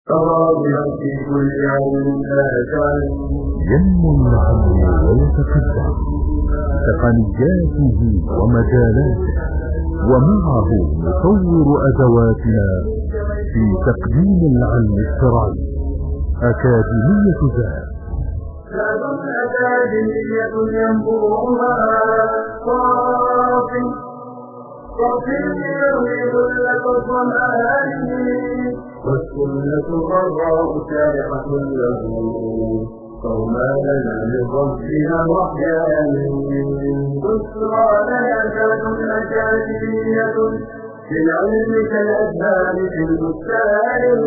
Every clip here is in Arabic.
أراضيا في كل يوم لا يجعل ينمو العلم ويتقدم بتقنياته ومجالاته، ومعه نطور أدواتنا في تقديم العلم الشرعي. أكاديمية زاد أكاديمية ينبوعها صافي يروي ذلة الظمآن، والسنة الغراء سارقة له فما لنا من ربنا وحيان. بشرى لنا زاد أكاديمية في العلم كالأذهان في البستان.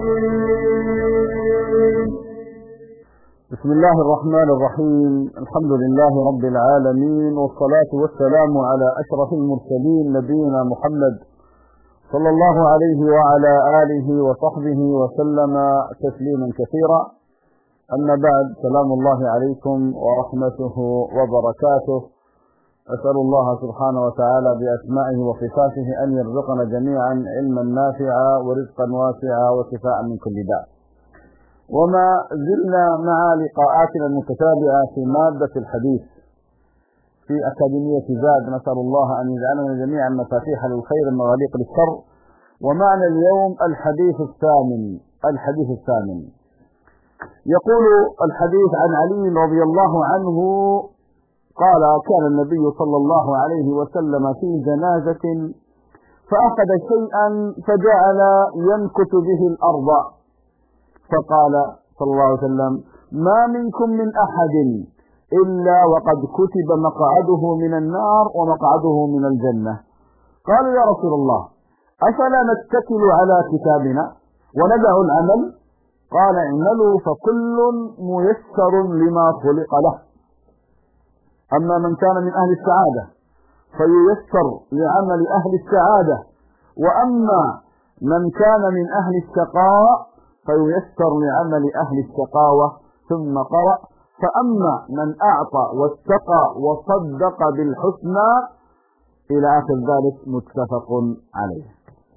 بسم الله الرحمن الرحيم. الحمد لله رب العالمين، والصلاة والسلام على أشرف المرسلين نبينا محمد صلى الله عليه وعلى آله وصحبه وسلم تسليما كثيرا. أما بعد، سلام الله عليكم ورحمته وبركاته. أسأل الله سبحانه وتعالى بأسمائه وصفاته أن يرزقنا جميعا علما نافعا ورزقا واسعا وشفاء من كل داء. وما زلنا مع لقاءاتنا المتتابعة في مادة الحديث في أكاديمية زاد. نسأل الله أن يجعلنا جميعا مفاتيح للخير مغاليق للشر. ومعنى اليوم الحديث الثامن. يقول الحديث عن علي رضي الله عنه قال: كان النبي صلى الله عليه وسلم في جنازة فأخذ شيئا فجعل ينكت به الأرض، فقال صلى الله عليه وسلم: ما منكم من أحد إلا وقد كتب مقعده من النار ومقعده من الجنة. قالوا: يا رسول الله، أفلا نتكل على كتابنا وندع العمل؟ قال: اعملوا فكل ميسر لما خلق له. أما من كان من أهل السعادة فييسر لعمل أهل السعادة، وأما من كان من أهل الشقاء فييسر لعمل أهل الشقاوة. ثم قرأ: فأما من أعطى واتقى وصدق بالحسنى إلى آخر ذلك. متفق عليه.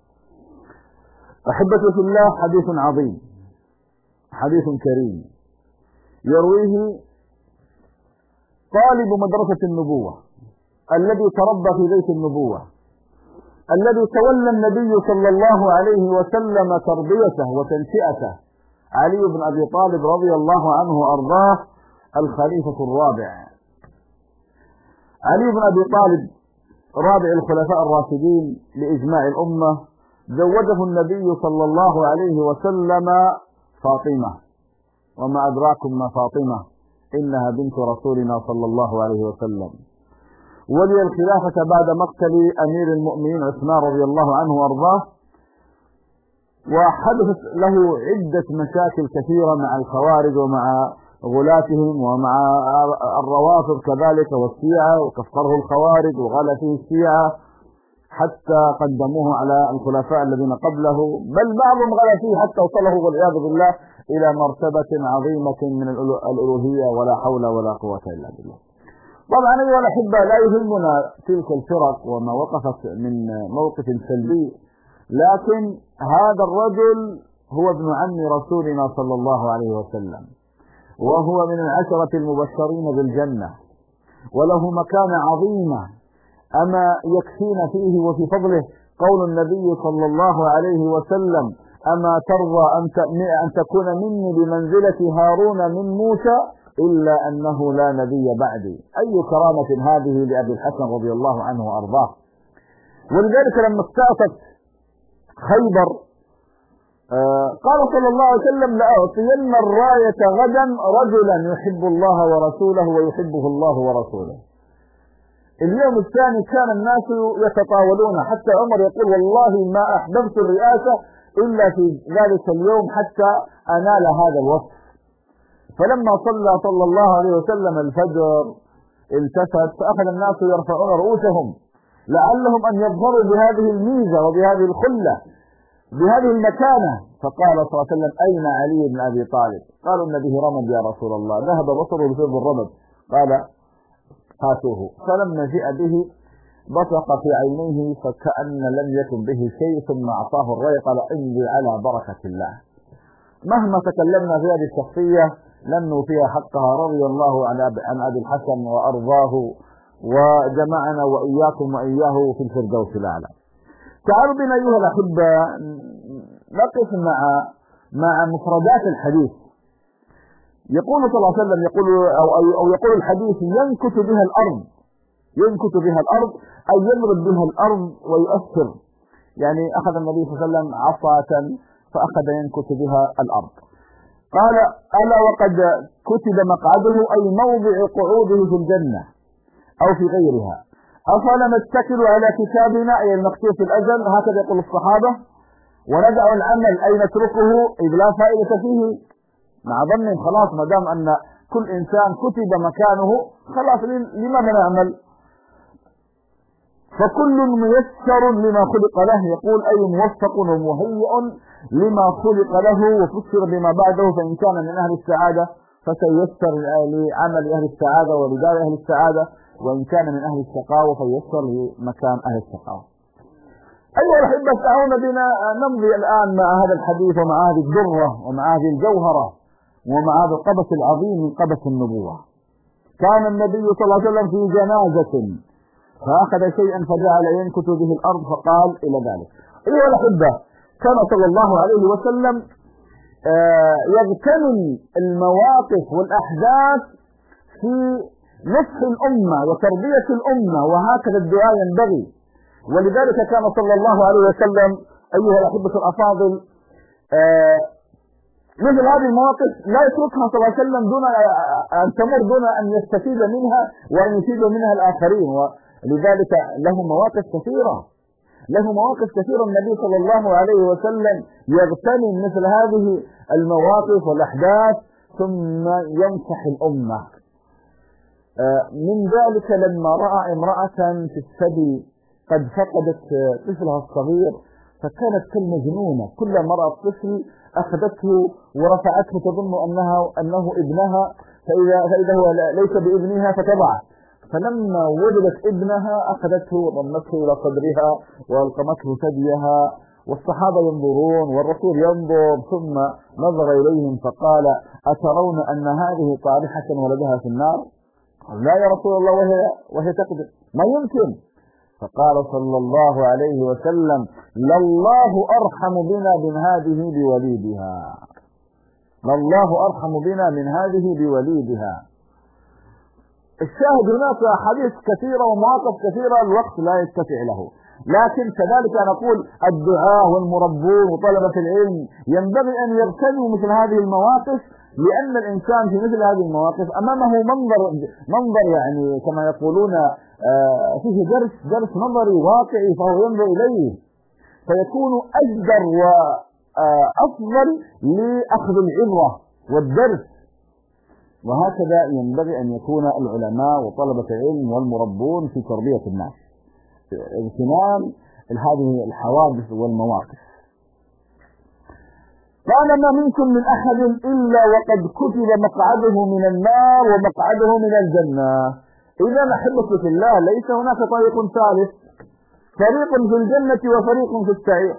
أحبتي في الله، حديث عظيم، حديث كريم يرويه طالب مدرسة النبوة الذي تربى في بيت النبوة، الذي تولى النبي صلى الله عليه وسلم تربيته وتنشئته، علي بن أبي طالب رضي الله عنه وأرضاه، الخليفة الرابع. علي بن أبي طالب رابع الخلفاء الراشدين لإجماع الأمة، زوجه النبي صلى الله عليه وسلم فاطمة، وما أدراكم ما فاطمة، إنها بنت رسولنا صلى الله عليه وسلم. ولي الخلافة بعد مقتل أمير المؤمنين عثمان رضي الله عنه وأرضاه، وحدثت له عدة مشاكل كثيرة مع الخوارج ومع غلاتهم ومع الروافض كذلك والشيعة، وكفره الخوارج وغلا فيه الشيعة حتى قدموه على الخلفاء الذين قبله، بل بعضهم غلا فيه حتى وصله والعياذ بالله إلى مرتبة عظيمة من الألوهية، ولا حول ولا قوة إلا بالله. طبعا أيها الأحبة، لا يهمنا تلك الفرق وما وقفت من موقف سلبي، لكن هذا الرجل هو ابن عم رسولنا صلى الله عليه وسلم، وهو من العشرة المبشرين بالجنة، وله مكانة عظيمة. أما يكفينا فيه وفي فضله قول النبي صلى الله عليه وسلم: أما ترضى أن تكون مني بمنزلة هارون من موسى إلا أنه لا نبي بعدي. أي كرامة هذه لأبي الحسن رضي الله عنه وأرضاه. ولذلك لما استأتت خيبر قال صلى الله عليه وسلم: لأعطين الراية غدا رجلا يحب الله ورسوله ويحبه الله ورسوله. اليوم الثاني كان الناس يتطاولون، حتى عمر يقول: والله ما أحببت الرئاسة إلا في ذلك اليوم حتى أنال هذا الوصف. فلما صلى الله عليه وسلم الفجر التفت، فأخذ الناس يرفعون رؤوسهم لعلهم أن يظهروا بهذه الميزة وبهذه الخلة بهذه المكانة. فقال صلى الله عليه وسلم: أين علي بن أبي طالب؟ قالوا: إن به رمد يا رسول الله، ذهب بصره بسبب الرمد. قال: هاتوه. فلما جاء به بصق في عينيه فكأن لم يكن به شيء، ثم أعطاه الراية قال: امضي على بركة الله. مهما تكلمنا في هذه الشخصية لن نوفيها حقها، رضي الله عن أبي الحسن وأرضاه، وجمعنا وإياكم وإياه في الفردوس الأعلى. تعالوا بنا أيها الأحبة نقف مع مفردات الحديث. يقول صلى الله عليه وسلم، أو يقول الحديث: ينكت بها الأرض، ينكت بها الأرض أي يضرب بها الأرض ويؤثر. يعني أخذ النبي صلى الله عليه وسلم عصاة فأخذ ينكت بها الأرض. قال: ألا وقد كتب مقعده أي موضع قعوده في الجنة أو في غيرها، أفلا نتكل على كتابنا أي المكتوب في الأجل، هكذا يقول الصحابة، وندع العمل أي نتركه إذ لا فائدة فيه، مع ظن خلاص ما دام أن كل إنسان كتب مكانه خلاص لماذا نعمل؟ فكل ميسر لما خلق له، يقول أي موفق ومهيئ لما خلق له، وفسر بما بعده، فإن كان من أهل السعادة فسيسر لعمل أهل السعادة ولدار أهل السعادة، وإن كان من أهل الشقاوة فيسر لمكان أهل الشقاوة. أيها الأحبة، تعالوا بنا نمضي الآن مع هذا الحديث ومع هذه الدرة ومع هذه الجوهرة ومع هذا القبس العظيم من قبس النبوة. كان النبي صلى الله عليه وسلم في جنازة فأخذ شيئا فجعل ينكت به الأرض فقال إلى ذلك. أيها الأحبة، كان صلى الله عليه وسلم يغتنم المواقف والأحداث في نصح الأمة وتربية الأمة، وهكذا الدعاء ينبغي. ولذلك كان صلى الله عليه وسلم أيها الأحبة الأفاضل مثل هذه المواقف لا يتركها صلى الله عليه وسلم دون أن تمر، دون أن يستفيد منها وأن يفيد منها الآخرين. ولذلك له مواقف كثيرة، له مواقف كثيرة النبي صلى الله عليه وسلم يغتنم مثل هذه المواقف والأحداث ثم ينصح الأمة. من ذلك لما رأى امرأة في الثدي قد فقدت طفلها الصغير فكانت كالمجنونة، كل مرأة طفل أخذته ورفعته تظن أنه ابنها، فإذا هو ليس بابنها فتبعه، فلما وجدت ابنها أخذته وضمته إلى صدرها وألقمته ثديها، والصحابة ينظرون والرسول ينظر، ثم نظر إليهم فقال: أترون أن هذه طارحة ولدها في النار؟ قال: لا يا رسول الله، وهي تقدر، ما يمكن. فقال صلى الله عليه وسلم: لله أرحم بنا من هذه بوليدها، لله أرحم بنا من هذه بوليدها. الشاهد هناك أحاديث كثيرة ومواقف كثيرة الوقت لا يتسع له، لكن كذلك نقول الدعاء والمربون وطلبة العلم ينبغي أن يغتنموا مثل هذه المواقف، لأن الإنسان في مثل هذه المواقف أمامه منظر يعني كما يقولون فيه درس نظري واقعي، فهو ينظر إليه فيكون أجدر وأفضل لأخذ العبرة والدرس. وهكذا ينبغي أن يكون العلماء وطلبة العلم والمربون في تربية الناس، اغتنام هذه الحوادث والمواقف. قال: ما منكم من أحد إلا وقد كتب مقعده من النار ومقعده من الجنة. إذا أحبة في الله ليس هناك طريق ثالث، فريق في الجنة وفريق في السعير.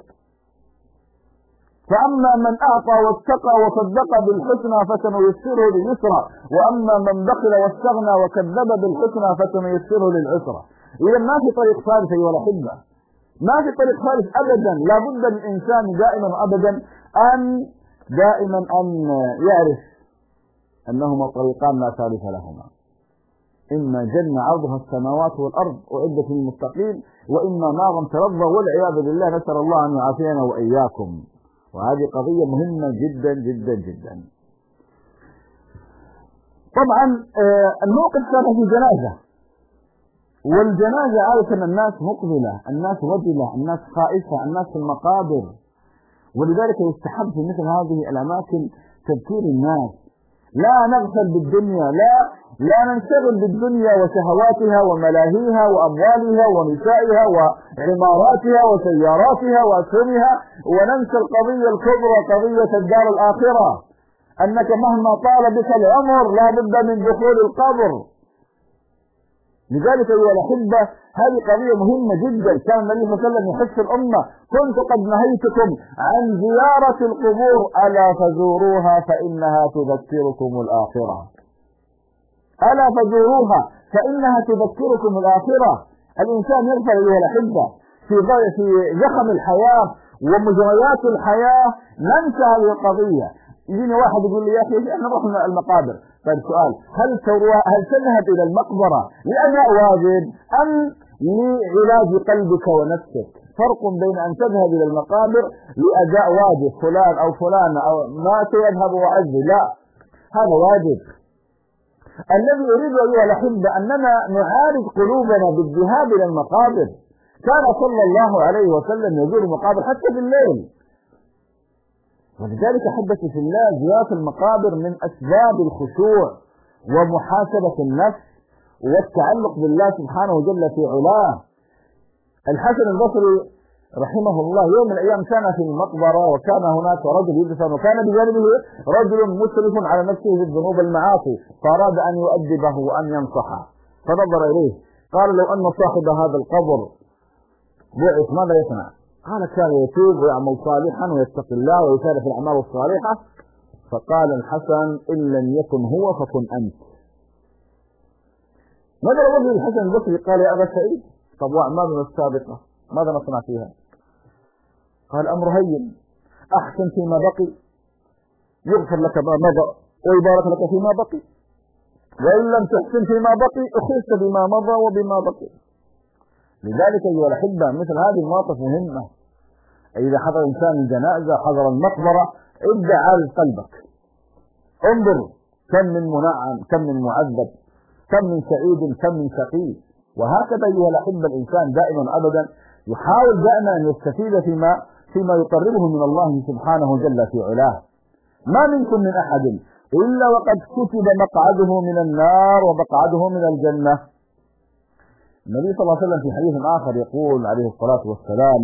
فأما من أعطى واتقى وصدق بالحسنى فسنيسره لليسرى، وأما من بخل واستغنى وكذب بالحسنى فسنيسره للعسرى. إذا ما في طريق ثالث أيها الأحبة، ما في طريق ثالث أبدا. لا بد للإنسان دائما أبدا أن يعرف أنهما طريقان لا ثالث لهما، إما جنة عرضها السماوات والأرض أعدت للمتقين، وإما نار تلظى والعياذ بالله، نسأل الله أن يعافينا وإياكم. وهذه قضية مهمة جدا جدا جدا. طبعا الموقف كان في جنازة، والجنازة عادة الناس مقبلة، الناس وجلة، الناس خائفة، الناس في المقابر، ولذلك يستحب في مثل هذه الأماكن تذكير الناس. لا نغفل بالدنيا، لا ننشغل بالدنيا وشهواتها وملاهيها وأموالها ونسائها وعماراتها وسياراتها وأسهمها، وننسى القضية الكبرى، قضية الدار الآخرة، أنك مهما طال بك العمر لا بد من دخول القبر. لذلك أيها الأحبة هذه قضية مهمة جدا. كان النبي صلى الله عليه وسلم يحث الأمة: كنت قد نهيتكم عن زيارة القبور ألا فزوروها فإنها تذكركم الآخرة. ألا فزوروها فإنها تذكركم الآخرة. الإنسان يغفل أيها الأحبة في زخم الحياة ومجريات الحياة ننسى هذه القضية. يجيني واحد يقول لي: يا أخي احنا رحنا المقابر. طيب سؤال: هل تذهب إلى المقبرة لأداء واجب أم لعلاج قلبك ونفسك؟ فرق بين أن تذهب إلى المقابر لأداء واجب، فلان أو فلانة أو ما سيذهب وعزي، لا، هذا واجب. الذي يريد أيها الأحبة أننا نعالج قلوبنا بالذهاب إلى المقابر. كان صلى الله عليه وسلم يزور المقابر حتى بالليل. ولذلك أحبتي في الله زيارة المقابر من أسباب الخشوع ومحاسبة النفس والتعلق بالله سبحانه وجل في علاه. الحسن البصري رحمه الله يوم من الأيام كان في المقبرة، وكان هناك رجل يدفن، وكان بجانبه رجل مسرف على نفسه بالذنوب والمعاصي، فأراد أن يؤدبه وأن ينصحه، فنظر إليه قال: لو أن صاحب هذا القبر بعث ماذا يصنع؟ قال: كان يتوب ويعمل صالحا ويتقي الله ويسارع في الأعمال الصالحة. فقال الحسن: إن لم يكن هو فكن أنت. نظر وجه الحسن البصري قال: يا أبا سعيد، طب وأعمالنا السابقة ماذا نصنع فيها؟ قال: أمر هين، أحسن فيما بقي يغفر لك ما مضى ويبارك لك فيما بقي، وإن لم تحسن فيما بقي أخذت بما مضى وبما بقي. لذلك أيها الأحبة مثل هذه المواقف مهمة. إذا حضر إنسان الجنازة، حضر المقبرة، ابدأ عالج قلبك، انظر كم من منعم، كم من معذب، كم من سعيد، كم من شقي. وهكذا أيها الأحبة الإنسان دائما أبدا يحاول دائما أن يستفيد فيما يقربه من الله سبحانه جل في علاه. ما منكم من أحد إلا وقد كتب مقعده من النار ومقعده من الجنة. النبي صلى الله عليه وسلم في حديث آخر يقول عليه الصلاة والسلام: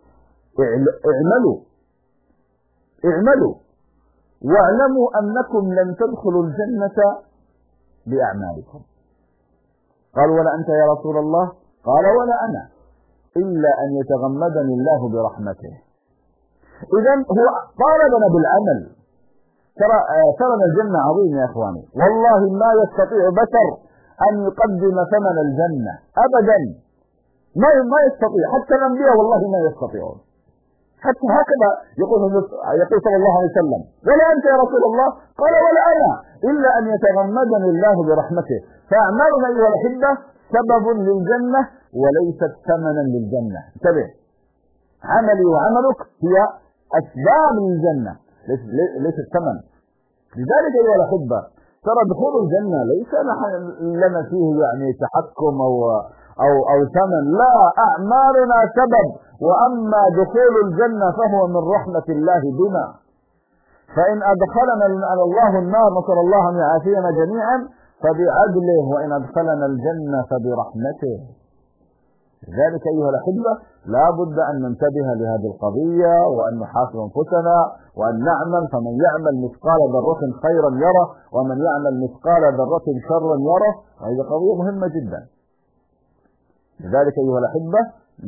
اعملوا واعلموا أنكم لن تدخلوا الجنة بأعمالكم. قالوا: ولا أنت يا رسول الله؟ قال: ولا أنا، إلا أن يتغمدني الله برحمته. إذن هو طالبنا بالعمل. ترى الجنة عظيمة يا إخواني، والله ما يستطيع بشر أن يقدم ثمن الجنة أبدا، ما يستطيع، حتى الأنبياء والله ما يستطيعون. حتى هكذا يقول صلى الله عليه وسلم: ولا أنت يا رسول الله؟ قال: ولا أنا، إلا أن يتغمدني الله برحمته. فأعمالنا أيها الأحبة سبب للجنة وليست ثمنا للجنة. انتبه، عملي وعملك هي أسباب للجنة ليست ثمن. لذلك أيها الأحبة ترى دخول الجنة ليس لنا فيه يعني تحكم أو ثمن، لا، أعمالنا سبب، وأما دخول الجنة فهو من رحمة الله بنا. فإن أدخلنا الله النار نسأل الله أن يعافينا جميعا فبعدله، وإن أدخلنا الجنة فبرحمته. لذلك أيها الأحبة لا بد أن ننتبه لهذه القضية وأن نحاسب أنفسنا وأن نعمل. فمن يعمل مثقال ذرة خيرا يره، ومن يعمل مثقال ذرة شرا يره. وهذه قضية مهمة جدا. لذلك أيها الأحبة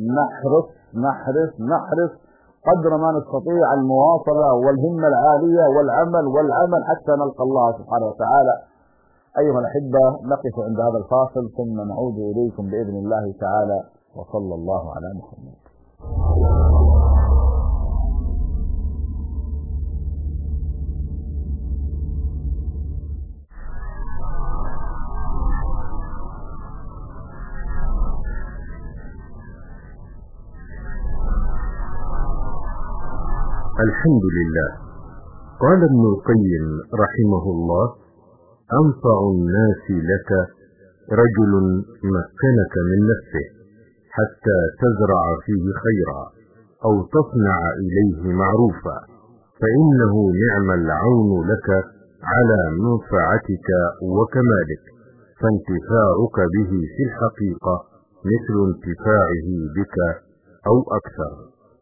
نحرص قدر ما نستطيع المواصلة والهمة العالية والعمل حتى نلقى الله سبحانه وتعالى. أيها الأحبة نقف عند هذا الفاصل ثم نعود إليكم بإذن الله تعالى، وصلى الله على محمد. الحمد لله. قال ابن القيم رحمه الله: أنفع الناس لك رجل مكنك من نفسه حتى تزرع فيه خيرا أو تصنع إليه معروفا، فإنه نعم العون لك على منفعتك وكمالك، فانتفاعك به في الحقيقة مثل انتفاعه بك أو أكثر.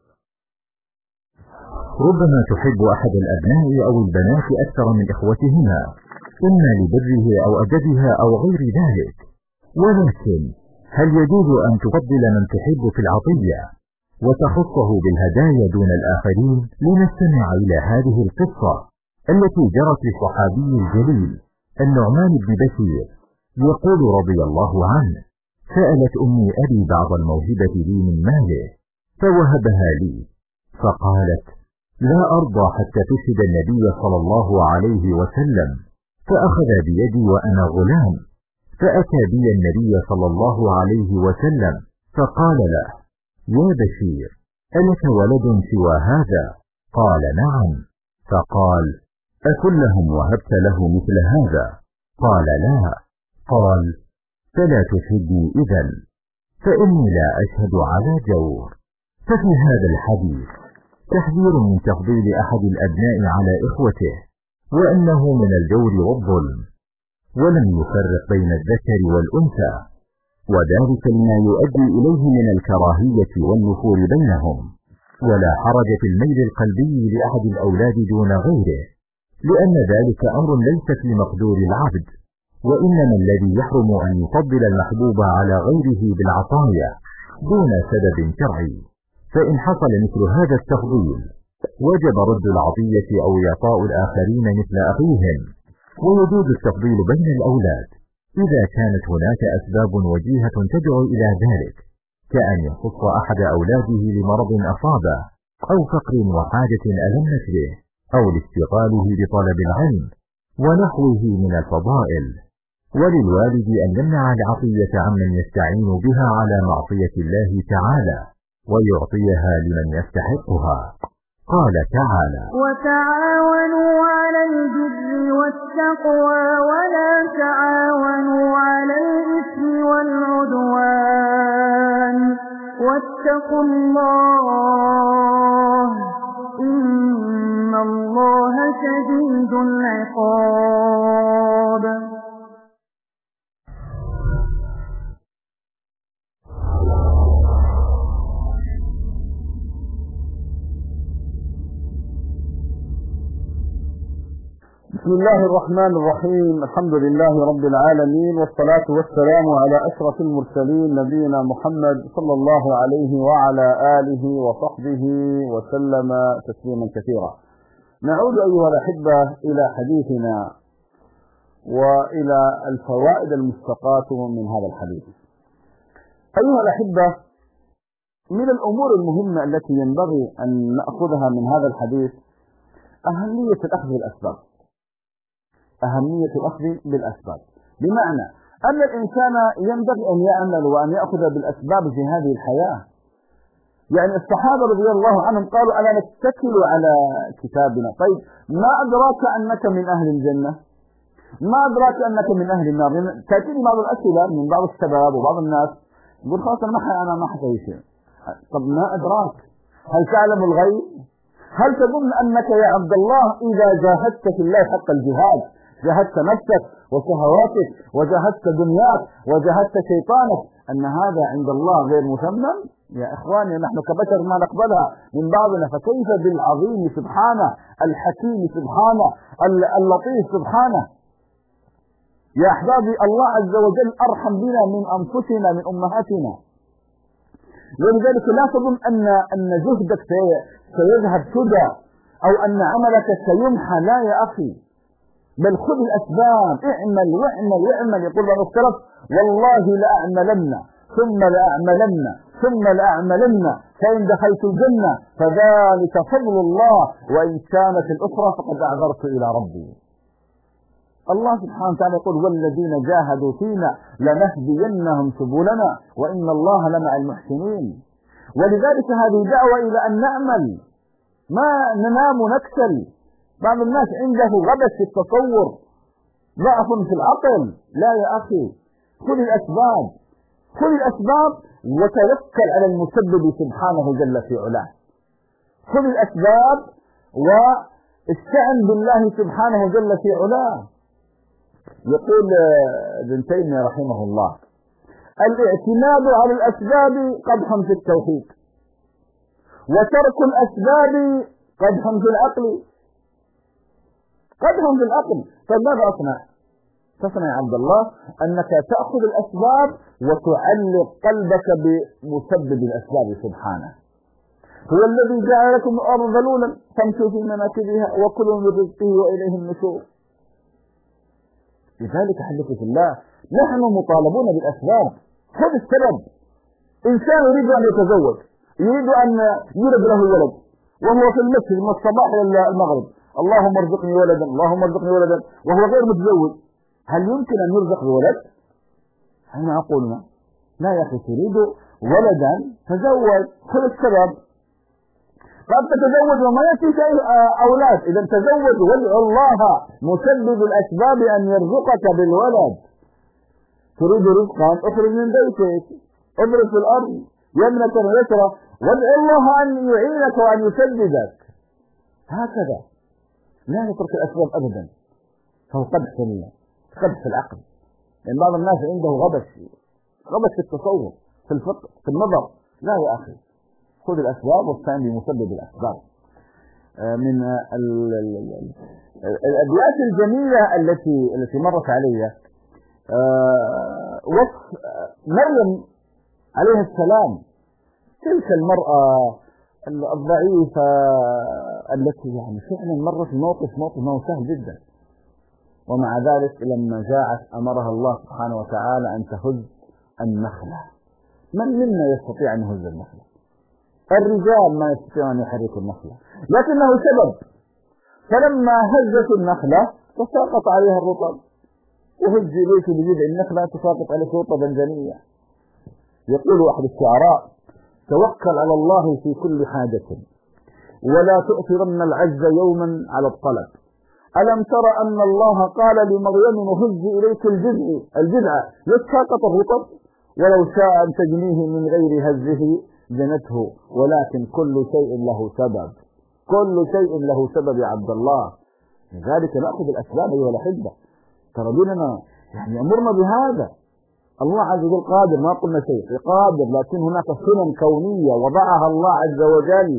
ربما تحب أحد الأبناء أو البنات أكثر من إخوتهما، إما لبره أو أدبها أو غير ذلك، ولكن هل يجوز أن تفضل من تحب في العطية وتخصه بالهدايا دون الآخرين؟ لنستمع إلى هذه القصة التي جرت للصحابي الجليل النعمان بن بشير، يقول رضي الله عنه: سألت أمي أبي بعض الموهبة لي من ماله فوهبها لي، فقالت: لا أرضى حتى تشهد النبي صلى الله عليه وسلم، فأخذ بيدي وأنا غلام، فأتى بي النبي صلى الله عليه وسلم فقال له: يا بشير، ألك ولد سوى هذا؟ قال: نعم. فقال: أكلهم وهبت له مثل هذا؟ قال: لا. قال: فلا تشهدني إذن، فإني لا أشهد على جور. ففي هذا الحديث تحذير من تفضيل أحد الأبناء على إخوته، وأنه من الجور والظلم، ولم يفرق بين الذكر والأنثى، وذلك لما يؤدي إليه من الكراهية والنفور بينهم. ولا حرج في الميل القلبي لأحد الأولاد دون غيره، لأن ذلك أمر ليس في مقدور العبد، وإنما الذي يحرم أن يفضل المحبوب على غيره بالعطايا دون سبب شرعي. فإن حصل مثل هذا التفضيل وجب رد العطية أو إعطاء الآخرين مثل أخيهم. ويجوز التفضيل بين الأولاد إذا كانت هناك أسباب وجيهة تدعو إلى ذلك، كأن يخص أحد أولاده لمرض أصابه، أو فقر وحاجة ألمت به، أو لاشتغاله بطلب العلم ونحوه من الفضائل. وللوالد أن يمنع العطية عمن يستعين بها على معصية الله تعالى، ويعطيها لمن يستحقها. قال تعالى: وتعاونوا على البر والتقوى ولا تعاونوا على الإثم والعدوان واتقوا الله إن الله شديد العقاب. بسم الله الرحمن الرحيم. الحمد لله رب العالمين، والصلاة والسلام على أشرف المرسلين نبينا محمد صلى الله عليه وعلى آله وصحبه وسلم تسليما كثيرا. نعود أيها الأحبة إلى حديثنا وإلى الفوائد المستقاة من هذا الحديث. أيها الأحبة، من الأمور المهمة التي ينبغي أن نأخذها من هذا الحديث أهمية الأخذ بالأسباب. أهمية الأخذ بالأسباب بمعنى أن الإنسان ينبغي أن يعمل وأن يأخذ بالأسباب في هذه الحياة. يعني الصحابة رضي الله عنهم قالوا: ألا نتكل على كتابنا؟ طيب، ما أدراك أنك من أهل الجنة؟ ما أدراك أنك من أهل النار؟ تأتيني بعض الأسئلة من بعض الشباب وبعض الناس يقول: خلاص أنا ما حكي شيء. طب ما أدراك؟ هل تعلم الغيب؟ هل تظن أنك يا عبد الله إذا جاهدت في الله حق الجهاد، جاهدت نفسك وشهواتك وجاهدت دنياك وجاهدت شيطانك، أن هذا عند الله غير مثمن؟ يا إخواني، نحن كبشر ما نقبلها من بعضنا، فكيف بالعظيم سبحانه، الحكيم سبحانه، اللطيف سبحانه؟ يا أحبابي، الله عز وجل أرحم بنا من أنفسنا من أمهاتنا. ولذلك لا تظن أن جهدك سيذهب سدى أو أن عملك سيمحى، لا يا أخي، بل خذ الأسباب، اعمل واعمل واعمل. يقول بعض السلف: والله لأعملن ثم لأعملن ثم لأعملن فإن دخلت الجنة فذلك فضل الله، وإن كانت الأخرى فقد أعذرت إلى ربي. الله سبحانه وتعالى يقول: والذين جاهدوا فينا لنهدينهم سبلنا وإن الله لمع المحسنين. ولذلك هذه دعوة إلى أن نعمل، ما ننام ونكسل. بعض الناس عنده غبش في التصور، ضعف في العقل. لا يا أخي، خذ الأسباب، خذ الأسباب وتوكل على المسبب سبحانه جل في علاه. خذ الأسباب واستعن بالله سبحانه جل في علاه. يقول ابن تيمية رحمه الله: الاعتماد على الأسباب قدح في التوحيد، وترك الأسباب قدح في العقل. قدح في العقل. طيب ماذا أصنع؟ تصنع يا عبد الله أنك تأخذ الأسباب وتعلق قلبك بمسبب الأسباب سبحانه. هو الذي جعل لكم الأرض ذلولا فامشوا في مناكبها وكلوا من رزقه وإليه النشور. لذلك حدث في الله نحن مطالبون بالأسباب. هذا السبب. إنسان يريد أن يتزوج، يريد أن يولد له ولد، وهو في المسجد من الصباح إلى المغرب، اللهم ارزقني ولدا، اللهم ارزقني ولدا، وهو غير متزوج، هل يمكن أن يرزق بولد؟ أنا أقول لا يا أخي، تريد ولدا تزوج، خذ السبب. قد تتزوج وما يأتي شيء أولاد، إذا تزوج وادعو الله مسبب الأسباب أن يرزقك بالولد. تريد رزقا اخرج من بيتك، اضرب في الأرض يمنة ويسرى، وادعو الله أن يعينك وأن يسددك. هكذا لا نترك الأسباب أبدا، فهو قدح في العقل. لأن بعض الناس عنده غبش في التصور، في الفقه، في النظر. لا يا أخي، خذ الأسباب واستعن بمسبب الأسباب. من الأبيات الجميلة التي مرت علي وصف مريم عليه السلام، تلك المرأة الضعيفة التي يعني فعلا مرت موقف ما هو سهل جدا، ومع ذلك لما جاءت أمرها الله سبحانه وتعالى أن تهز النخلة. من منا يستطيع أن يهز النخلة؟ الرجال ما يستطيعون أن يحركوا النخلة، لكنه سبب. فلما هزت النخلة تساقط عليها الرطب، وهز إليك بجذع النخلة تساقط عليك رطبا جنيا. يقول أحد الشعراء: توكل على الله في كل حاجة ولا تؤثرن العجز يوما على الطلب. ألم تر أن الله قال لمريم هز إليك الجذع يتساقط الرطب، ولو شاء أن تجنيه من غير هزه جنته، ولكن كل شيء له سبب. كل شيء له سبب يا عبد الله. لذلك نأخذ الأسباب أيها الأحبة. ترى ديننا يعني يأمرنا بهذا. الله عز وجل قادر، ما قلنا شيء، قادر، لكن هناك سنن كونية وضعها الله عز وجل.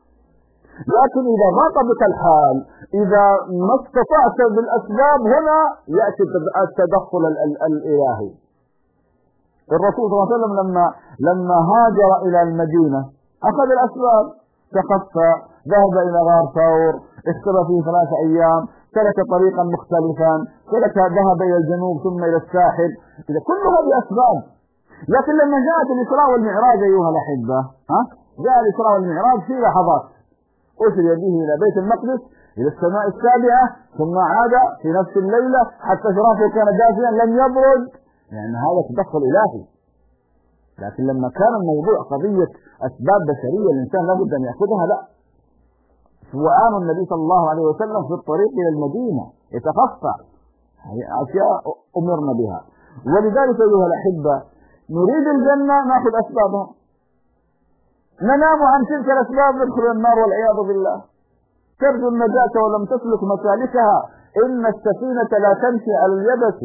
لكن إذا ضاق بك الحال، إذا ما استطعت بالأسباب، هنا يأتي التدخل الإلهي. الرسول صلى الله عليه وسلم لما هاجر إلى المدينة أخذ الأسباب، تخفى، ذهب إلى غار ثور، اختبى فيه 3 أيام، سلك طريقا مختلفا، ذهب إلى الجنوب ثم إلى الساحل. إذا كلها بأسباب. لكن لما جاءت الإسراء والمعراج أيها الأحبة، جاء الإسراء والمعراج في لحظات، أسري به إلى بيت المقدس، إلى السماء السابعة، ثم عاد في نفس الليلة حتى شرافه كان دافئا لم يبرد، لأن هذا تدخل إلهي. لكن لما كان الموضوع قضية أسباب بشرية الإنسان لابد أن يأخذها، لا. سوءان النبي صلى الله عليه وسلم في الطريق إلى المدينة يتخفى، أشياء أمرنا بها. ولذلك أيها الأحبة نريد الجنة نأخذ أسبابها، ننام عن تلك الأسباب ندخل النار والعياذ بالله. ترجو النجاة ولم تسلك مسالكها، إن السفينة لا تمشي على اليبس.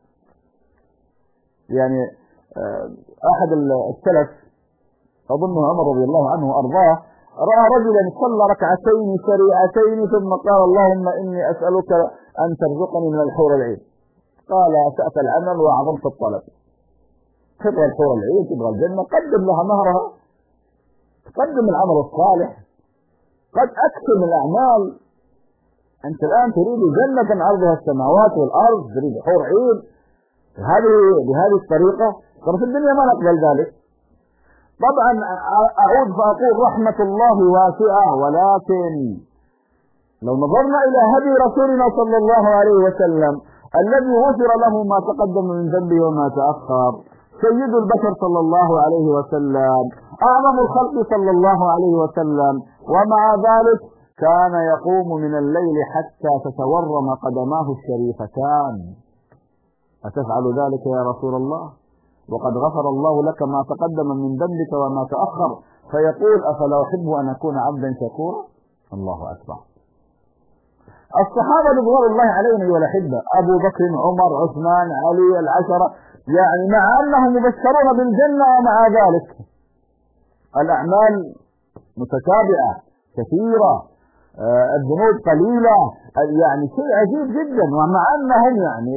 يعني أحد السلف أظنه عمر رضي الله عنه وأرضاه رأى رجلا صلى ركعتين سريعتين ثم قال: اللهم إني أسألك أن ترزقني من الحور العين. قال: أسأت العمل وأعظمت الطلب. تبغى الحور العين، تبغى الجنة، قدم لها مهرها، قدم العمل الصالح، قد أكثر من الأعمال. أنت الآن تريد جنة عرضها السماوات والأرض، تريد حور عين بهذه الطريقة. طب في الدنيا ما نقبل ذلك. طبعا أعود فأقول رحمة الله واسعة، ولكن لو نظرنا إلى هدي رسولنا صلى الله عليه وسلم الذي غفر له ما تقدم من ذنبه وما تأخر، سيد البشر صلى الله عليه وسلم، أعظم الخلق صلى الله عليه وسلم، ومع ذلك كان يقوم من الليل حتى تتورم قدماه الشريفتان. أتفعل ذلك يا رسول الله؟ وقد غفر الله لك ما تقدم من ذنبك وما تأخر. فيقول: أفلا أحب أن أكون عبدا شكورا؟ الله أكبر. الصحابة رضوان الله عليهم أيها الأحبة، أبو بكر، عمر، عثمان، علي، العشرة، يعني مع أنهم مبشرون بالجنة ومع ذلك الأعمال متتابعة كثيرة، الذنوب قليلة، يعني شيء عجيب جدا، ومع أنهم يعني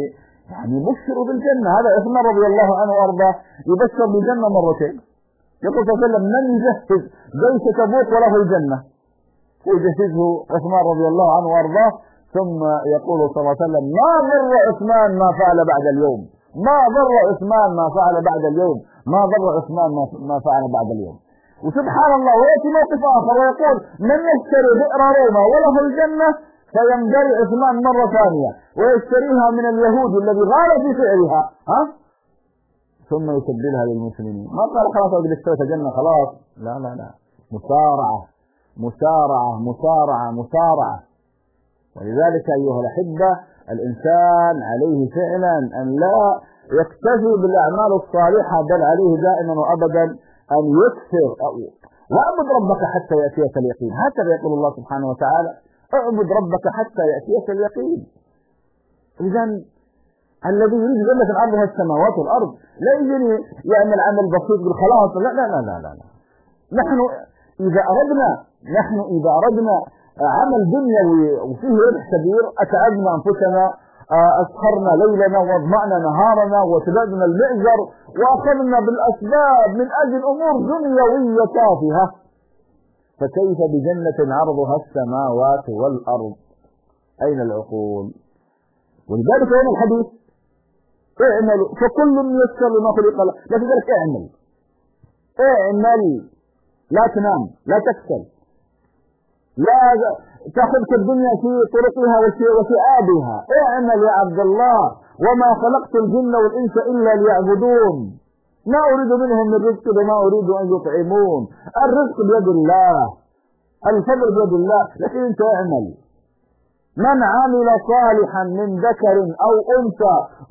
يعني بشروا بالجنة. هذا عثمان رضي الله عنه وأرضاه يبشر بالجنة مرتين. يقول صلى الله عليه وسلم: من يجهز جيش تبوك وله الجنة؟ ويجهزه عثمان رضي الله عنه وأرضاه. ثم يقول صلى الله عليه وسلم: ما ضر عثمان ما فعل بعد اليوم، ما ضر عثمان ما فعل بعد اليوم، ما ضر عثمان ما فعل بعد اليوم. وسبحان الله ويأتي موقف آخر ويقول: من يشتري بئر روما وله الجنة فينبري عثمان مرة ثانية ويشتريها من اليهود الذي غال في سعرها ثم يسبلها للمسلمين. ما قال خلاص أقول اشتريت جنة خلاص، لا لا لا، مسارعة مسارعة مسارعة مسارعة. ولذلك أيها الأحبة الإنسان عليه فعلا أن لا يكتفي بالأعمال الصالحة، بل عليه دائما وأبدا أن يكثر واعبد ربك حتى يأتيك اليقين. هكذا يقول الله سبحانه وتعالى: اعبد ربك حتى يأتيك اليقين. إذا الذي يريد جنة عرضها السماوات والأرض لا يجري يعمل عمل بسيط بالخلاص، لا لا لا لا لا. نحن إذا أردنا عمل دنيوي وفيه ربح كبير أتعبنا أنفسنا، أسخرنا ليلنا واضمعنا نهارنا وتبعدنا المئزر وأخذنا بالأسباب من أجل أمور دنيوية تافهة، فكيف بجنة عرضها السماوات والأرض؟ أين العقول؟ ولذلك هنا الحديث: اعملوا فكل ييسر لما خلق له. لا تدرك اعمل، لا تنام، لا تكسل، لا تأخذك الدنيا في طرقها وشعابها. اعمل يا عبد الله: وما خلقت الجن والإنس إلا ليعبدون ما أريد منهم من رزق وما أريد أن يطعمون. الرزق بيد الله، الفضل بيد الله، لكن انت اعمل. من عمل صالحا من ذكر أو أنثى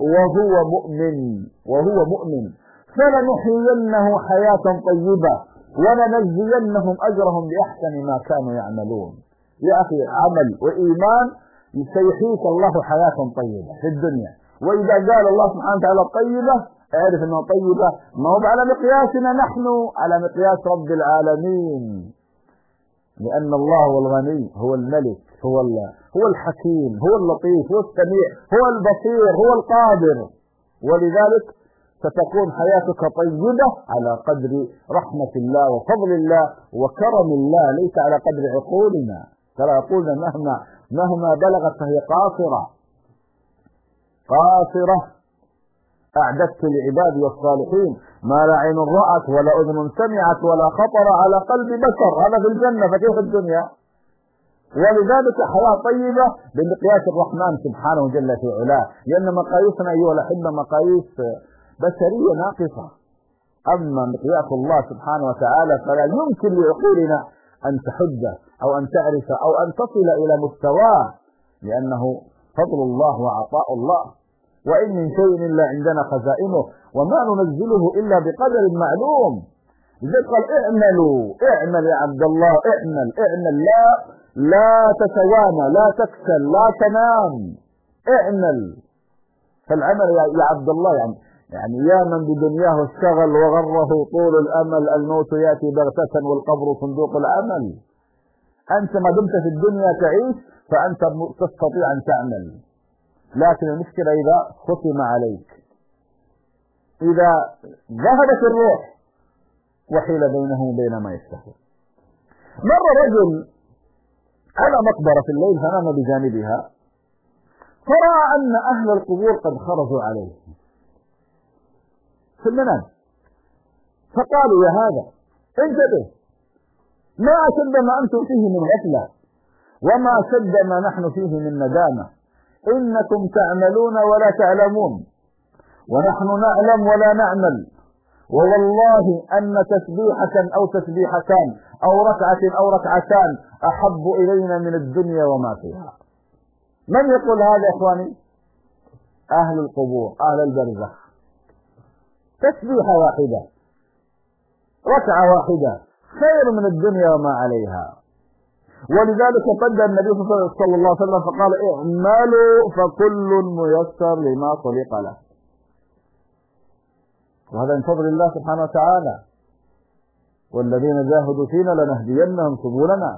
وهو مؤمن فلنحيينه حياة طيبة ولنجزينهم أجرهم بأحسن ما كانوا يعملون. يا أخي عمل وإيمان سيحييك الله حياة طيبة في الدنيا. وإذا قال الله سبحانه وتعالى طيبة اعرف أنها طيبة ما هو على مقياسنا نحن، على مقياس رب العالمين، لأن الله هو الغني، هو الملك، هو الحكيم، هو اللطيف، هو السميع، هو البصير، هو القادر. ولذلك ستكون حياتك طيبة على قدر رحمة الله وفضل الله وكرم الله، ليس على قدر عقولنا. ترى عقولنا مهما بلغت فهي قاصرة. أعددت لعبادي الصالحين ما لا عين رأت ولا أذن سمعت ولا خطر على قلب بشر. هذا في الجنة، فكيف الدنيا؟ ولذلك حياة طيبة بمقياس الرحمن سبحانه جل في علاه، لأن مقاييسنا أيها الأحبة مقاييس بشرية ناقصة. أما مقياس الله سبحانه وتعالى فلا يمكن لعقولنا أن تحد أو أن تعرف أو أن تصل إلى مستواه، لأنه فضل الله وعطاء الله. وإن من شيء إلا عندنا خزائنه وما ننزله إلا بقدر معلوم. لذلك قال: اعمل يا عبد الله، اعمل لا تتوانى، لا تكسل، لا تنام، اعمل. فالعمل يا عبد الله يعني يا من بدنياه اشتغل وغره طول الأمل، الموت يأتي بغتة والقبر صندوق العمل. أنت ما دمت في الدنيا تعيش فأنت تستطيع أن تعمل، لكن المشكلة إذا ختم عليك، إذا ذهبت الروح وحيل بينه وبين ما يشتهي. مر رجل على مقبرة في الليل فنام بجانبها، فرأى أن أهل القبور قد خرجوا عليه في المنام، فقالوا: يا هذا انتبه، ما أشد ما أنتم فيه من غفلة وما أشد ما نحن فيه من ندامة. إنكم تعملون ولا تعلمون ونحن نعلم ولا نعمل، ووالله أن تسبيحة أو تسبيحتان أو ركعة أو ركعتان أحب إلينا من الدنيا وما فيها. من يقول هذا يا إخواني؟ أهل القبور، أهل البرزخ. تسبيحة واحدة، ركعة واحدة خير من الدنيا وما عليها. ولذلك قدم النبي صلى الله عليه وسلم فقال: اعملوا فكل ميسر لما خلق له. وهذا من فضل الله سبحانه وتعالى: والذين جاهدوا فينا لنهدينهم سبلنا.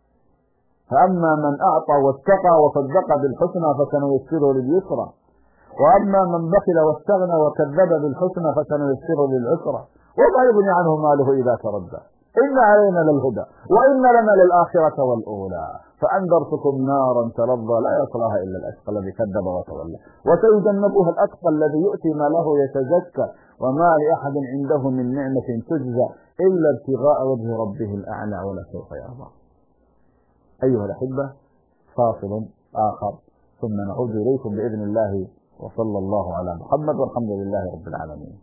فأما من أعطى واتقى وصدق بالحسنى فسنيسره لليسرى وأما من بخل واستغنى وكذب بالحسنى فسنيسره للعسرى وما يغني عنه ماله إذا تردى إن علينا للهدى وإن لنا للآخرة والأولى فأنذرتكم نارا تلظى لا يصلاها إلا الأشقى الذي كذب وتولى وسيجنبها الأتقى الذي يؤتي ماله يتزكى وما لأحد عنده من نعمة تجزى إلا ابتغاء وجه ربه الأعلى ولسوف يرضى. أيها الأحبة، فاصل آخر ثم نعود إليكم بإذن الله، وصلى الله على محمد والحمد لله رب العالمين.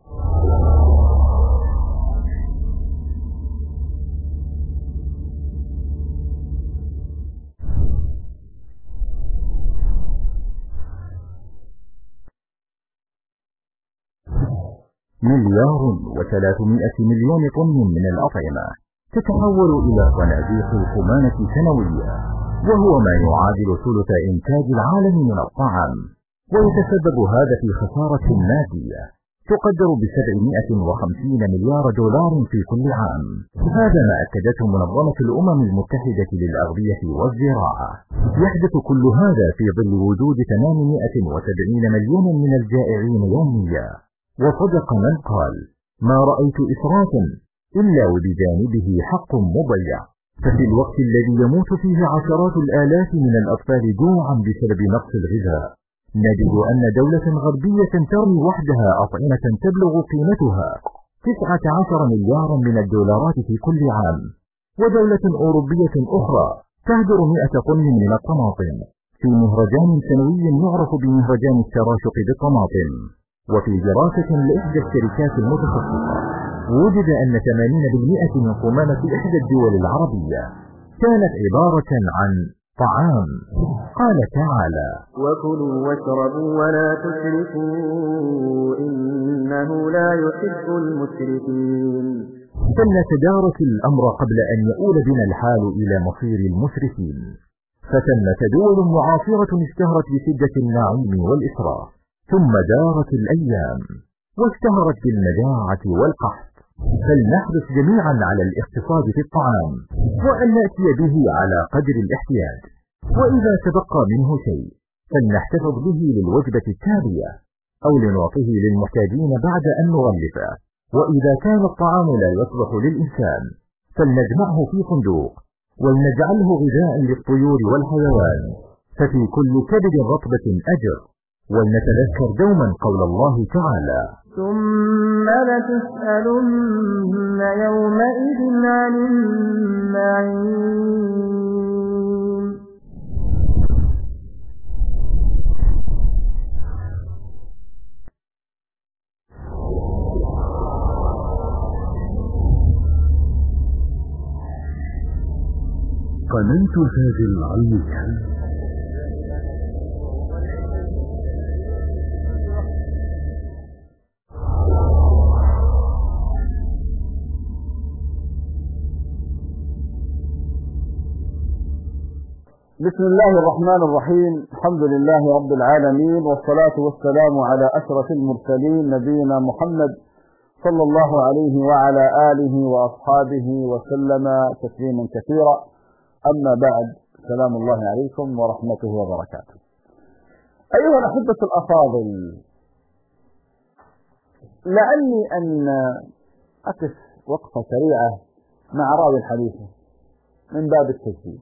مليار و300 مليون طن من الأطعمة تتحول إلى صناديق القمامة سنويا، وهو ما يعادل ثلث إنتاج العالم من الطعام، ويتسبب هذا في خسارة مادية تقدر ب750 مليار دولار في كل عام. هذا ما أكدته منظمة الأمم المتحدة للأغذية والزراعة. يحدث كل هذا في ظل وجود 870 مليونا من الجائعين يوميا. وصدق من قال: ما رأيت إسرافا إلا وبجانبه حق مضيع. ففي الوقت الذي يموت فيه عشرات الآلاف من الأطفال جوعا بسبب نقص الغذاء، نجد أن دولة غربية تروي وحدها أطعمة تبلغ قيمتها 19 مليارا من الدولارات في كل عام، ودولة أوروبية أخرى تهدر 100 طن من الطماطم في مهرجان سنوي يعرف بمهرجان التراشق بالطماطم. وفي دراسة لإحدى الشركات المتخصصة وجد أن 80% من قمامة إحدى الدول العربية كانت عبارة عن طعام. قال تعالى: وكلوا واشربوا ولا تسرفوا إنه لا يحب المسرفين. فلنتدارك الأمر قبل أن يؤول بنا الحال إلى مصير المسرفين. فتمت دول معاصرة اشتهرت بشدة النعيم والإسراف، ثم دارت الأيام واشتهرت بالمجاعة والقحط. فلنحرص جميعا على الاقتصاد في الطعام، وأن نأتي به على قدر الاحتياج، وإذا تبقى منه شيء فلنحتفظ به للوجبة التالية أو لنعطيه للمحتاجين بعد أن نغلفه. وإذا كان الطعام لا يصلح للإنسان فلنجمعه في صندوق ولنجعله غذاء للطيور والحيوان. ففي كل كبد رطبة أجر. ولنتذكر دوما قول الله تعالى: ثم لتسألن يومئذ عن النعيم. قناة تاج العلمية. بسم الله الرحمن الرحيم. الحمد لله رب العالمين، والصلاة والسلام على أشرف المرسلين نبينا محمد صلى الله عليه وعلى آله وأصحابه وسلم تسليما كثيرا. أما بعد، سلام الله عليكم ورحمته وبركاته. أيها الأحبة الأفاضل، لعلي أن أقف وقفة سريعة مع راوي الحديث من باب التجديد.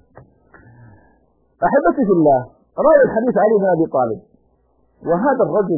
أحبتي في الله، راوي الحديث علي بن أبي طالب، وهذا الرجل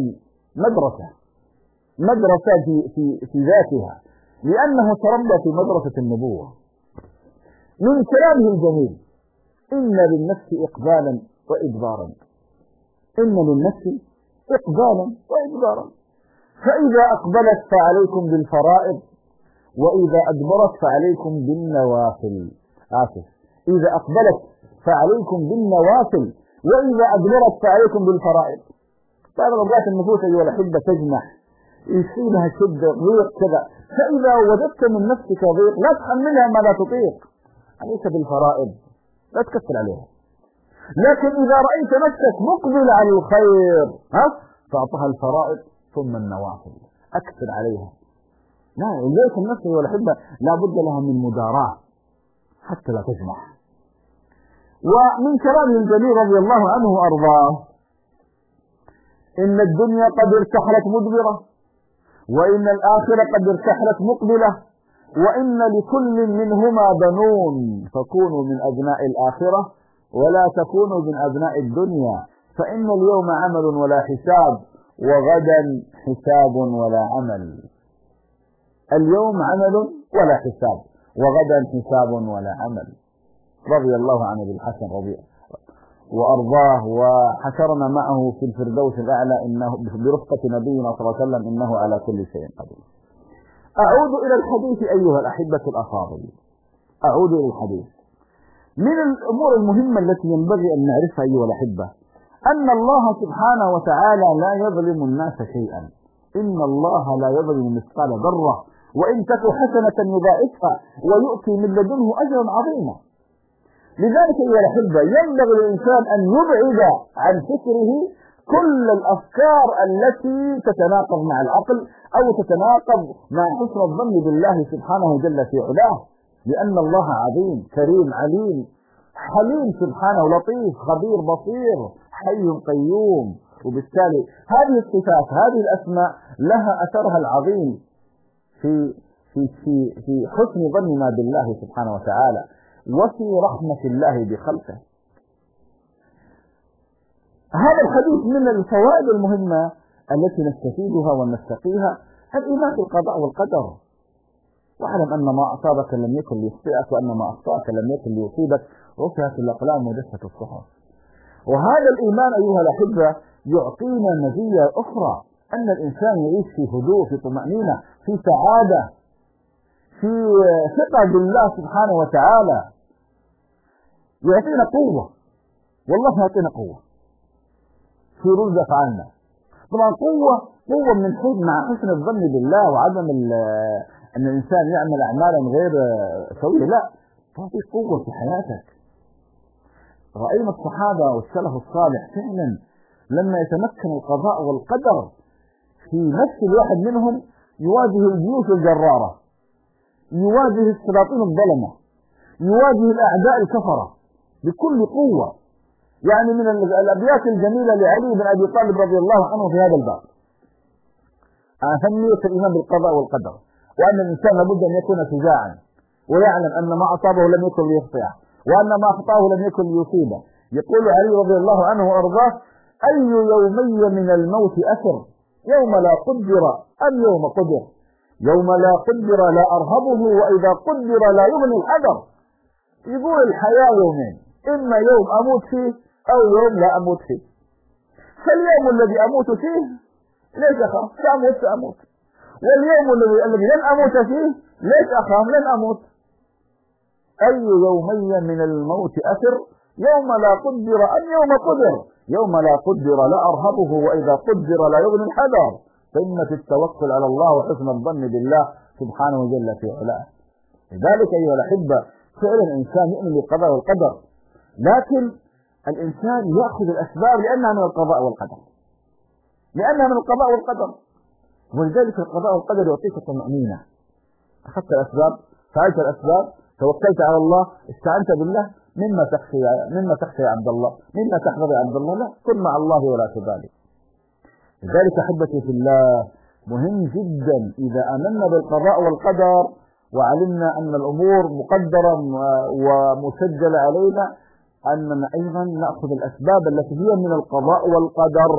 مدرسة في ذاتها، لأنه تربى في مدرسة النبوة. من كلامه الجميل: إن للنفس إقبالا وإدبارا، إن للنفس إقبالا وإدبارا، فإذا أقبلت فعليكم بالفرائض، وإذا أدبرت فعليكم بالنوافل. إذا أقبلت فعليكم بالنوافل، وإذا أدبرت فعليكم بالفرائض. بعض الأوقات النفوس أيها الأحبة تجنح، يصيبها شدة ضيق كذا، فإذا وجدت من نفسك ضيق لا تحملها ما لا تطيق، عليك بالفرائض، لا تكسر عليها. لكن إذا رأيت نفسك مقبل على الخير فأعطها الفرائض ثم النوافل، أكثر عليها. لا، إليك النفس أيها الأحبة لا بد لها من مداراة حتى لا تجنح. ومن كلامه الجليل رضي الله عنه وأرضاه: إن الدنيا قد ارتحلت مدبرة، وإن الآخرة قد ارتحلت مقبلة، وإن لكل منهما بنون، فكونوا من أبناء الآخرة ولا تكونوا من أبناء الدنيا، فإن اليوم عمل ولا حساب، وغدا حساب ولا عمل. اليوم عمل ولا حساب، وغدا حساب ولا عمل. رضي الله عن ابي الحسن ربيع وأرضاه، وحشرنا معه في الفردوس الأعلى إنه برفقة نبينا صلى الله عليه وسلم إنه على كل شيء قدير. أعود إلى الحديث أيها الأحبة الأفاضل، أعود إلى الحديث. من الأمور المهمة التي ينبغي أن نعرفها أيها الأحبة أن الله سبحانه وتعالى لا يظلم الناس شيئا، إن الله لا يظلم مثقال ذرة، وإن تك حسنة يضاعفها ويؤتي من لدنه أجرا عظيما. لذلك أيها الأحبة ينبغي للإنسان أن يبعد عن فكره كل الأفكار التي تتناقض مع العقل أو تتناقض مع حسن الظن بالله سبحانه جل في علاه، لأن الله عظيم كريم عليم حليم سبحانه لطيف خبير بصير حي قيوم. وبالتالي هذه الصفات هذه الأسماء لها أثرها العظيم في في في في حسن ظننا بالله سبحانه وتعالى وفي رحمة الله بخلقه. هذا الحديث من الفوائد المهمة التي نستفيدها ونستقيها الإيمان بالقضاء والقدر، واعلم أن ما أصابك لم يكن ليخطئك، وأن ما أخطأك لم يكن ليصيبك، رفعت الأقلام وجفت الصحف. وهذا الإيمان أيها الأحبة يعطينا مزية أخرى، أن الإنسان يعيش في هدوء في طمأنينة في سعادة في ثقة بالله سبحانه وتعالى، يعطينا قوة، والله يعطينا قوة في رد أفعالنا. طبعا قوة من حين مع حسن الظن بالله وعدم أن الإنسان يعمل أعمالا غير سوية، لا، تعطي قوة في حياتك. رأينا الصحابة والسلف الصالح فعلا لما يتمكن القضاء والقدر في نفس الواحد منهم يواجه الجيوش الجرارة، يواجه السلاطين الظلمة، يواجه الأعداء الكفرة بكل قوة. يعني من الأبيات الجميلة لعلي بن أبي طالب رضي الله عنه في هذا الباب: أهمية الإيمان بالقضاء والقدر، وأن الإنسان لابد أن يكون شجاعا ويعلم أن ما أصابه لم يكن ليخطئه، وأن ما أخطأه لم يكن ليصيبه. يقول علي رضي الله عنه وأرضاه: أي يومي من الموت أسر، يوم لا قدر أم يوم قدر، يوم لا قدر لا أرهبه، وإذا قدر لا يغني الحذر. يقول الحياة يومين، إما يوم أموت فيه أو يوم لا أموت فيه. فاليوم الذي أموت فيه ليش أخاف؟ سأموت. واليوم الذي لن أموت فيه ليش أخاف؟ لن أموت. أي يومي من الموت أسر، يوم لا قدر أم يوم قدر، يوم لا قدر لا أرهبه، وإذا قدر لا يغني الحذر. قمة التوكل على الله وحسن الظن بالله سبحانه جل في علاه. لذلك أيها الأحبة فعلا الإنسان يؤمن بالقضاء والقدر، لكن الإنسان يأخذ الأسباب لأنها من القضاء والقدر، ولذلك القضاء والقدر يعطيك طمأنينة. أخذت الأسباب، فعلت الأسباب، توكلت على الله، استعنت بالله، مما تخشى يا عبد الله، مما تحذر يا عبد الله، لا، كن مع الله ولا تبالي. لذلك أحبتي في الله مهم جدا إذا آمنا بالقضاء والقدر وعلمنا أن الأمور مقدرة ومسجلة علينا، أننا أيضا نأخذ الأسباب التي هي من القضاء والقدر.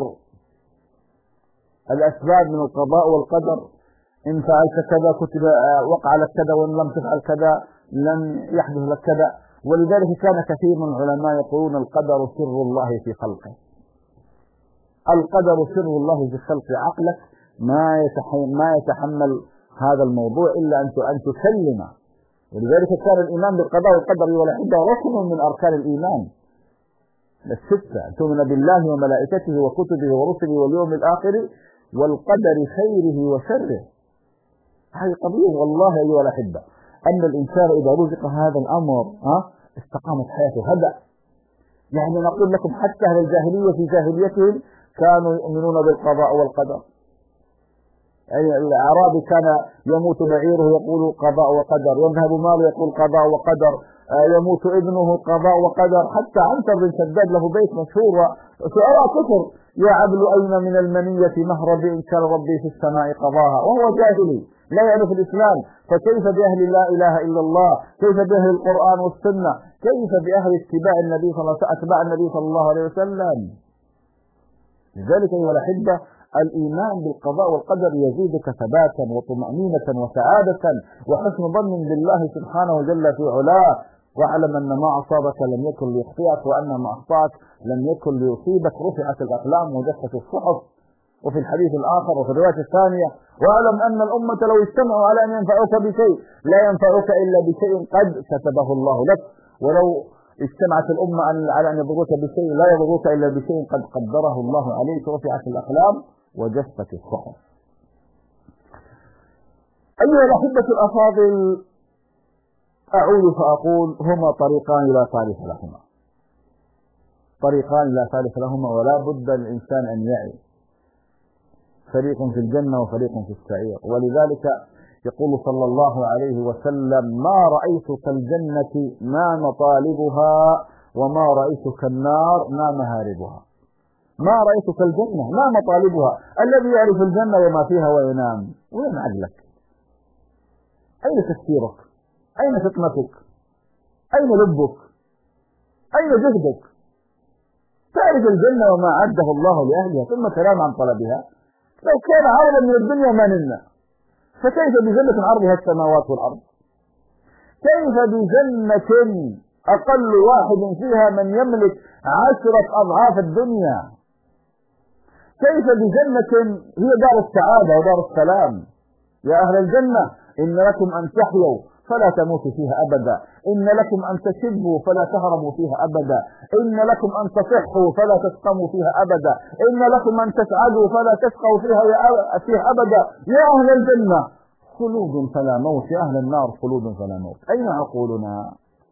الأسباب من القضاء والقدر، إن فعلت كذا كتب وقع لك كذا، وإن لم تفعل كذا لم يحدث لك كذا. ولذلك كان كثير من العلماء يقولون القدر سر الله في خلقه. القدر سر الله في خلقه. عقلك ما يتحمل هذا الموضوع إلا أن تسلم. ولذلك كان الإيمان بالقضاء والقدر والحدة ركن من أركان الإيمان الستة: أن تؤمن بالله وملائكته وكتبه ورسله واليوم الآخر والقدر خيره وشره. هذه قضية والله أيها الأحبة، أن الإنسان إذا رزق هذا الأمر استقامت حياته هدأ. يعني نقول لكم حتى أهل الجاهلية في جاهليتهم كانوا يؤمنون بالقضاء والقدر. يعني الأعرابي كان يموت بعيره يقول قضاء وقدر، يذهب ماله يقول قضاء وقدر، يموت ابنه قضاء وقدر. حتى عنتر بن شداد له بيت مشهور وشعراء كثر يا عبد أين من المنية مهرب إن كان ربي في السماء قضاها، وهو جاهلي لا يعرف الإسلام، فكيف بأهل لا إله إلا الله؟ كيف بأهل القرآن والسنة؟ كيف بأهل اتباع النبي صلى الله عليه وسلم؟ لذلك أيها الأحبة الإيمان بالقضاء والقدر يزيدك ثباتا وطمأنينة وسعادة وحسن ظن بالله سبحانه جل في علاه. واعلم أن ما أصابك لم يكن ليخطئك، وأن ما أخطأك لم يكن ليصيبك. رفعت الأقلام وجفت الصحف. وفي الحديث الآخر وفي الرواية الثانية: واعلم أن الأمة لو اجتمعوا على أن ينفعوك بشيء لا ينفعوك إلا بشيء قد كتبه الله لك، ولو اجتمعت الأمة على أن يضروك بشيء لا يضروك إلا بشيء قد قدره الله عليك. رفعت الأقلام وجفت الصحف. أيها الأحبة الأفاضل، أعود فأقول: هما طريقان لا ثالث لهما، طريقان لا ثالث لهما، ولا بد للإنسان أن يعي، فريق في الجنة وفريق في السعير. ولذلك يقول صلى الله عليه وسلم: ما رأيت كالجنة ما مطالبها، وما رأيت كالنار ما مهاربها. ما رأيت كالجنة ما مطالبها، الذي يعرف الجنة وما فيها وينام. وين عقلك؟ أين تفكيرك؟ أين فطنتك؟ أين لبك؟ أين جهدك؟ تعرف الجنة وما عده الله لأهلها ثم تنام عن طلبها. لو كان عرضا من الدنيا ما نلنا، فكيف بجنة عرضها السماوات والأرض؟ كيف بجنة أقل واحد فيها من يملك 10 أضعاف الدنيا؟ كيف بجنة هي دار السعادة ودار السلام؟ يا أهل الجنة إن لكم أن تحيوا فلا تموتوا فيها أبدا، إن لكم أن تشبوا فلا تهربوا فيها أبدا، إن لكم أن تصحوا فلا تسقموا فيها أبدا، إن لكم أن تسعدوا فلا تشقوا فيها أبدا. يا أهل الجنة خلود فلا موت، يا أهل النار خلود فلا موت. أين عقولنا؟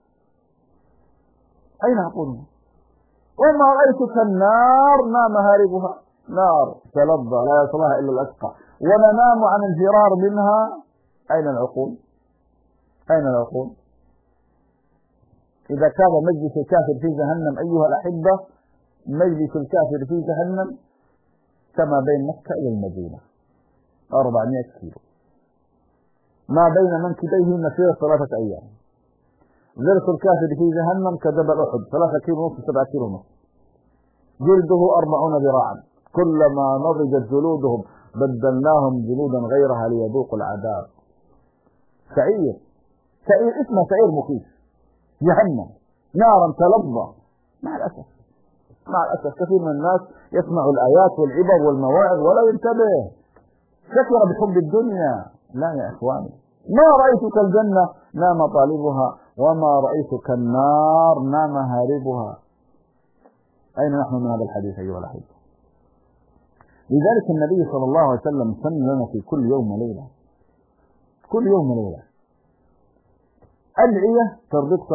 أين عقولنا؟ وما رأيتك النار ما مهاربها، نار تلظى لا يصلها إلا الأتقى، وننام عن الفرار منها. أين العقول؟ أين العقول؟ إذا كان مجلس الكافر في جهنم أيها الأحبة، مجلس الكافر في جهنم كما بين مكة إلى المدينة 400 كيلو، ما بين منكبيه مسيرة 3 أيام. ذرس الكافر في جهنم كجبل أحد 3 كيلو ونصف 7 كيلو ونصف. جلده 40 ذراعا، كلما نضجت جلودهم بدلناهم جلودا غيرها ليذوقوا العذاب. سعير اسمه سعير مخيف، جهنم نارا تلظى. مع الأسف كثير من الناس يسمع الآيات والعبر والمواعظ ولا ينتبه، شكر بحب الدنيا. لا يا إخواني، ما رأيتك الجنة ما مطالبها، وما رأيتك النار ما مهاربها. أين نحن من هذا الحديث أيها الأحبة؟ لذلك النبي صلى الله عليه وسلم سن لنا في كل يوم وليلة، كل يوم وليلة أدعية تربطك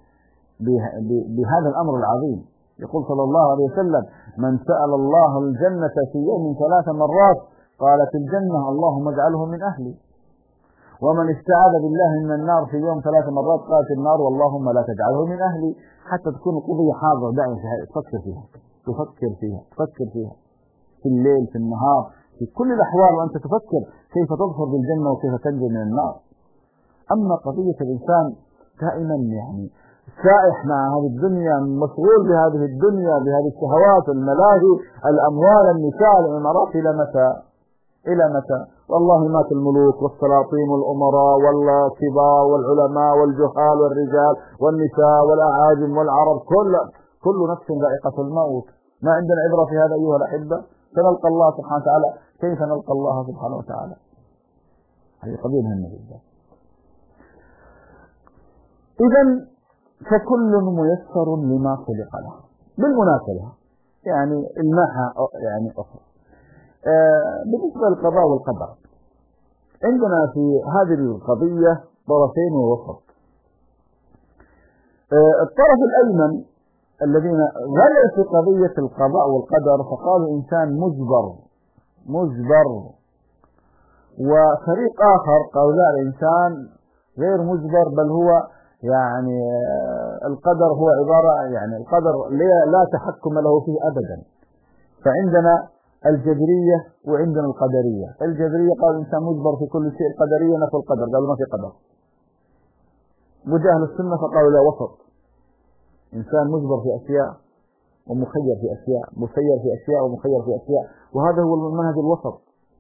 بهذا الأمر العظيم. يقول صلى الله عليه وسلم: من سأل الله الجنة في يوم 3 مرات قالت الجنة اللهم اجعله من أهلي. ومن استعاذ بالله من النار في يوم 3 مرات قالت النار واللهم لا تجعله من أهلي. حتى تكون القضية حاضرة دائما تفكر فيها في الليل في النهار في كل الأحوال، وأنت تفكر كيف تظفر بالجنة وكيف تنجو من النار. أما قضية الإنسان دائما سائح مع هذه الدنيا، مشغول بهذه الدنيا، بهذه الشهوات، الملاهي، الأموال، النساء، العمارات، إلى متى؟ والله مات الملوك والسلاطين والأمراء والكبار والعلماء والجهال والرجال والنساء والأعاجم والعرب، كل نفس ذائقة الموت. ما عندنا عبرة في هذا أيها الأحبة؟ سنلقى الله سبحانه وتعالى. كيف نلقى الله سبحانه وتعالى؟ هذه قضية مهمة جدا. إذن فكل ميسر لما خلق له. بالمناسبة الماحة أخرى بالنسبة للقضاء والقدر، عندنا في هذه القضية طرفين ووسط. الطرف الأيمن الذين غلوا في قضية القضاء والقدر فقالوا إنسان مجبر، وفريق آخر قالوا لا، الإنسان غير مجبر، بل هو القدر هو عبارة القدر لا تحكم له فيه أبدا. فعندنا الجبرية وعندنا القدرية. الجبرية قال الإنسان مجبر في كل شيء، القدرية نفى القدر، قالوا ما في قدر. وجاء أهل السنة فقالوا لا، وسط، إنسان مجبر في أشياء ومخير في أشياء، مسير في أشياء ومخير في أشياء، وهذا هو المنهج الوسط.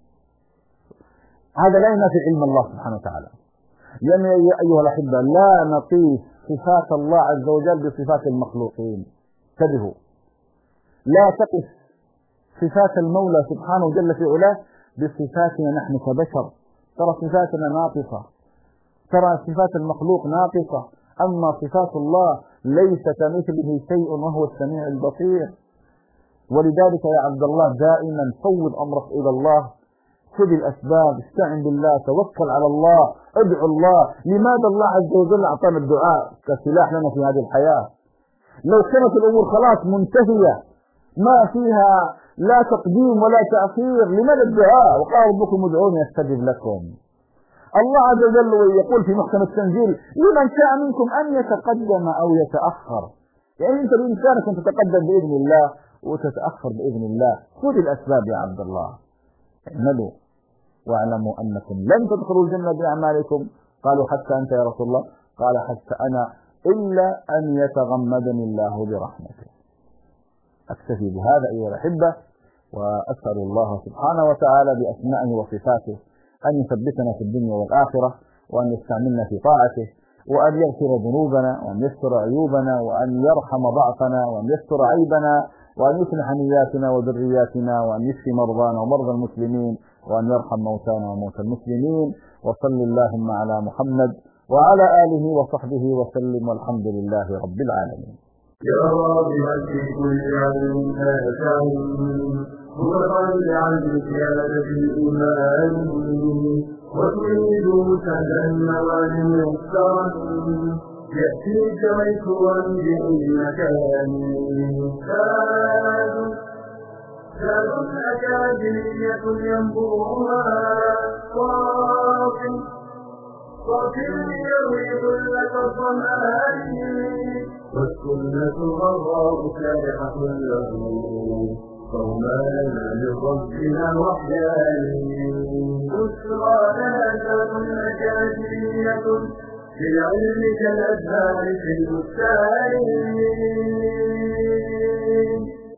هذا لا ينافي علم الله سبحانه وتعالى. يعني يا أيها الأحبة لا نقيس صفات الله عز وجل بصفات المخلوقين، انتبهوا، لا تقس صفات المولى سبحانه جل في علاه بصفاتنا نحن كبشر. ترى صفاتنا ناقصة، ترى صفات المخلوق ناقصة، أما صفات الله ليس كمثله شيء وهو السميع البصير. ولذلك يا عبد الله دائما فوض أمرك إلى الله، خذ الأسباب، استعن بالله، توكل على الله، ادعو الله. لماذا الله عز وجل أعطانا الدعاء كسلاح لنا في هذه الحياة؟ لو كانت الأمور خلاص منتهية ما فيها لا تقديم ولا تأخير، لماذا الدعاء؟ وقال ربكم ادعوني أستجب لكم. الله عز وجل يقول في محكم التنزيل لمن شاء منكم أن يتقدم أو يتأخر. يعني أنت بإمكانك أن تتقدم بإذن الله وتتأخر بإذن الله. خذ الأسباب يا عبد الله، اعملوا واعلموا أنكم لن تدخلوا الجنة بأعمالكم. قالوا حتى أنت يا رسول الله؟ قال حتى أنا إلا أن يتغمدني الله برحمته. أكتفي بهذا أيها الأحبة، وأسأل الله سبحانه وتعالى بأسمائه وصفاته أن يثبتنا في الدنيا والآخرة، وأن يستعملنا في طاعته، وأن يغفر ذنوبنا، وأن يستر عيوبنا، وأن يرحم ضعفنا، وأن يستر عيبنا، وأن يصلح نياتنا وذرياتنا، وأن يشفي مرضانا ومرضى المسلمين، وأن يرحم موتانا وموتى المسلمين. وصل اللهم على محمد وعلى آله وصحبه وسلم، والحمد لله رب العالمين. يا راغبا في كل علم فاتهم متطلعا بزيادة الإيمان، وتريد سهلا النوال ميسرا يأتيك ميسورا بالمكان. زاد أكاديمية ينبوها صافي يروي ظلة الظمآن، والسنة غراء سارحة له صومانا لربنا وحيان. بشرى لها زاد أكاديمية للعلم كالأزهار في البستان.